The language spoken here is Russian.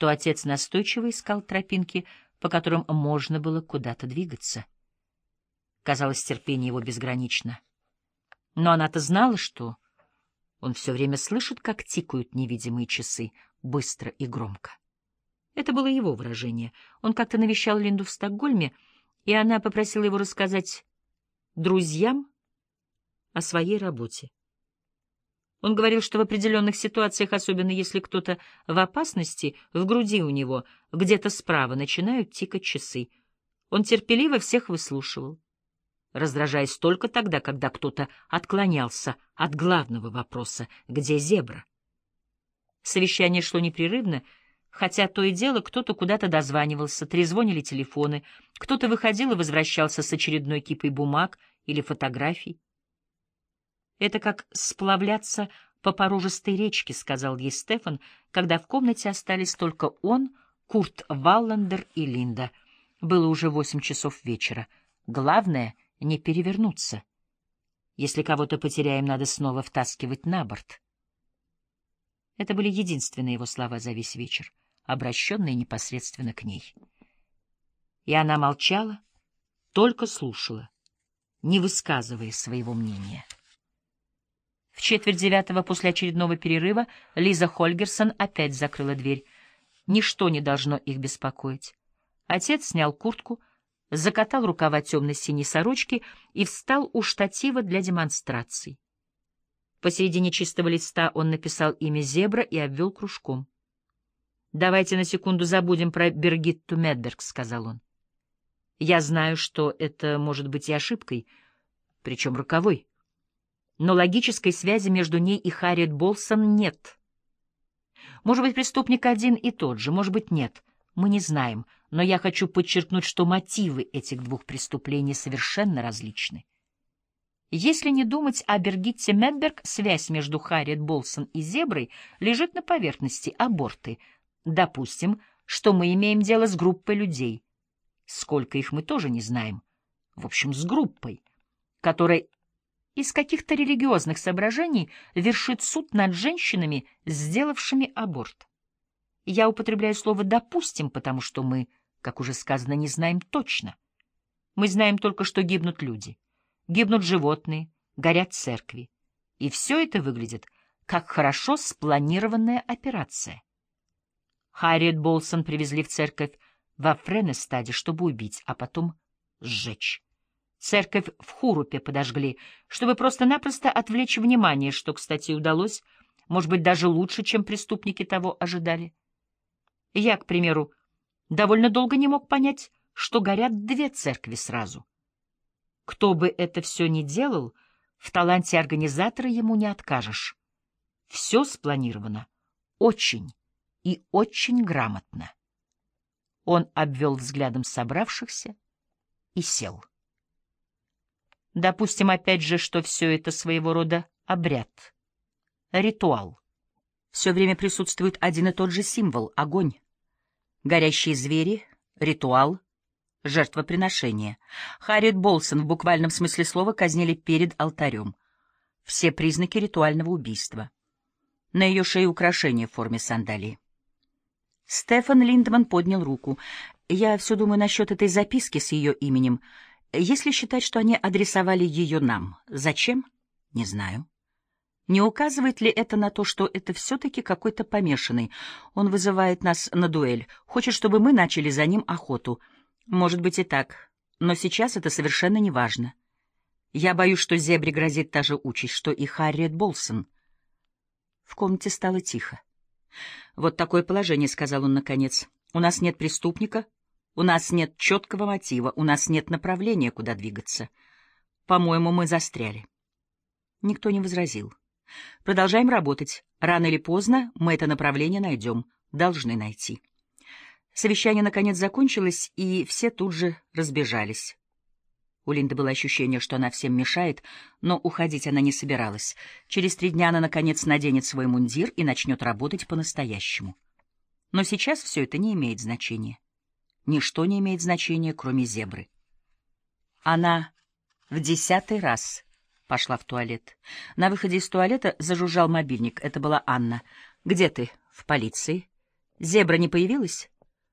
что отец настойчиво искал тропинки, по которым можно было куда-то двигаться. Казалось, терпение его безгранично. Но она-то знала, что он все время слышит, как тикают невидимые часы, быстро и громко. Это было его выражение. Он как-то навещал Линду в Стокгольме, и она попросила его рассказать друзьям о своей работе. Он говорил, что в определенных ситуациях, особенно если кто-то в опасности, в груди у него, где-то справа, начинают тикать часы. Он терпеливо всех выслушивал, раздражаясь только тогда, когда кто-то отклонялся от главного вопроса «Где зебра?». Совещание шло непрерывно, хотя то и дело кто-то куда-то дозванивался, трезвонили телефоны, кто-то выходил и возвращался с очередной кипой бумаг или фотографий. «Это как сплавляться по порожистой речке», — сказал ей Стефан, когда в комнате остались только он, Курт Валландер и Линда. Было уже 8 часов вечера. Главное — не перевернуться. Если кого-то потеряем, надо снова втаскивать на борт. Это были единственные его слова за весь вечер, обращенные непосредственно к ней. И она молчала, только слушала, не высказывая своего мнения. В 8:45 после очередного перерыва Лиза Хольгерсон опять закрыла дверь. Ничто не должно их беспокоить. Отец снял куртку, закатал рукава темно-синей сорочки и встал у штатива для демонстраций. Посередине чистого листа он написал имя «Зебра» и обвел кружком. «Давайте на секунду забудем про Бергитту Медберг», — сказал он. «Я знаю, что это может быть и ошибкой, причем роковой. Но логической связи между ней и Харриет Болсон нет. Может быть, преступник один и тот же, может быть, нет. Мы не знаем, но я хочу подчеркнуть, что мотивы этих двух преступлений совершенно различны. Если не думать о Бергитте Медберг, связь между Харриет Болсон и Зеброй лежит на поверхности — аборты. Допустим, что мы имеем дело с группой людей. Сколько их мы тоже не знаем. В общем, с группой, которая из каких-то религиозных соображений вершит суд над женщинами, сделавшими аборт. Я употребляю слово «допустим», потому что мы, как уже сказано, не знаем точно. Мы знаем только, что гибнут люди, гибнут животные, горят церкви. И все это выглядит как хорошо спланированная операция. Харриет Болсон привезли в церковь во Френестаде, чтобы убить, а потом сжечь. Церковь в Хурупе подожгли, чтобы просто-напросто отвлечь внимание, что, кстати, удалось, может быть, даже лучше, чем преступники того ожидали. Я, к примеру, довольно долго не мог понять, что горят 2 церкви сразу. Кто бы это все ни делал, в таланте организатора ему не откажешь. Все спланировано очень и очень грамотно. Он обвел взглядом собравшихся и сел. Допустим, опять же, что все это своего рода обряд, ритуал. Все время присутствует один и тот же символ — огонь. Горящие звери, ритуал, жертвоприношение. Харриет Болсон в буквальном смысле слова казнили перед алтарем. Все признаки ритуального убийства. На ее шее украшение в форме сандалии. Стефан Линдман поднял руку. «Я все думаю насчет этой записки с ее именем. Если считать, что они адресовали ее нам, зачем? Не знаю. Не указывает ли это на то, что это все-таки какой-то помешанный? Он вызывает нас на дуэль, хочет, чтобы мы начали за ним охоту. Может быть и так, но сейчас это совершенно не важно. Я боюсь, что Зебре грозит та же участь, что и Харриет Болсон». В комнате стало тихо. «Вот такое положение», — сказал он наконец. «У нас нет преступника, у нас нет четкого мотива, у нас нет направления, куда двигаться. По-моему, мы застряли». Никто не возразил. «Продолжаем работать. Рано или поздно мы это направление найдем, должны найти». Совещание наконец закончилось, и все тут же разбежались. У Линды было ощущение, что она всем мешает, но уходить она не собиралась. Через 3 дня она, наконец, наденет свой мундир и начнет работать по-настоящему. Но сейчас все это не имеет значения. Ничто не имеет значения, кроме Зебры. Она в 10-й раз пошла в туалет. На выходе из туалета зажужжал мобильник. Это была Анна. «Где ты?» «В полиции». Зебра не появилась?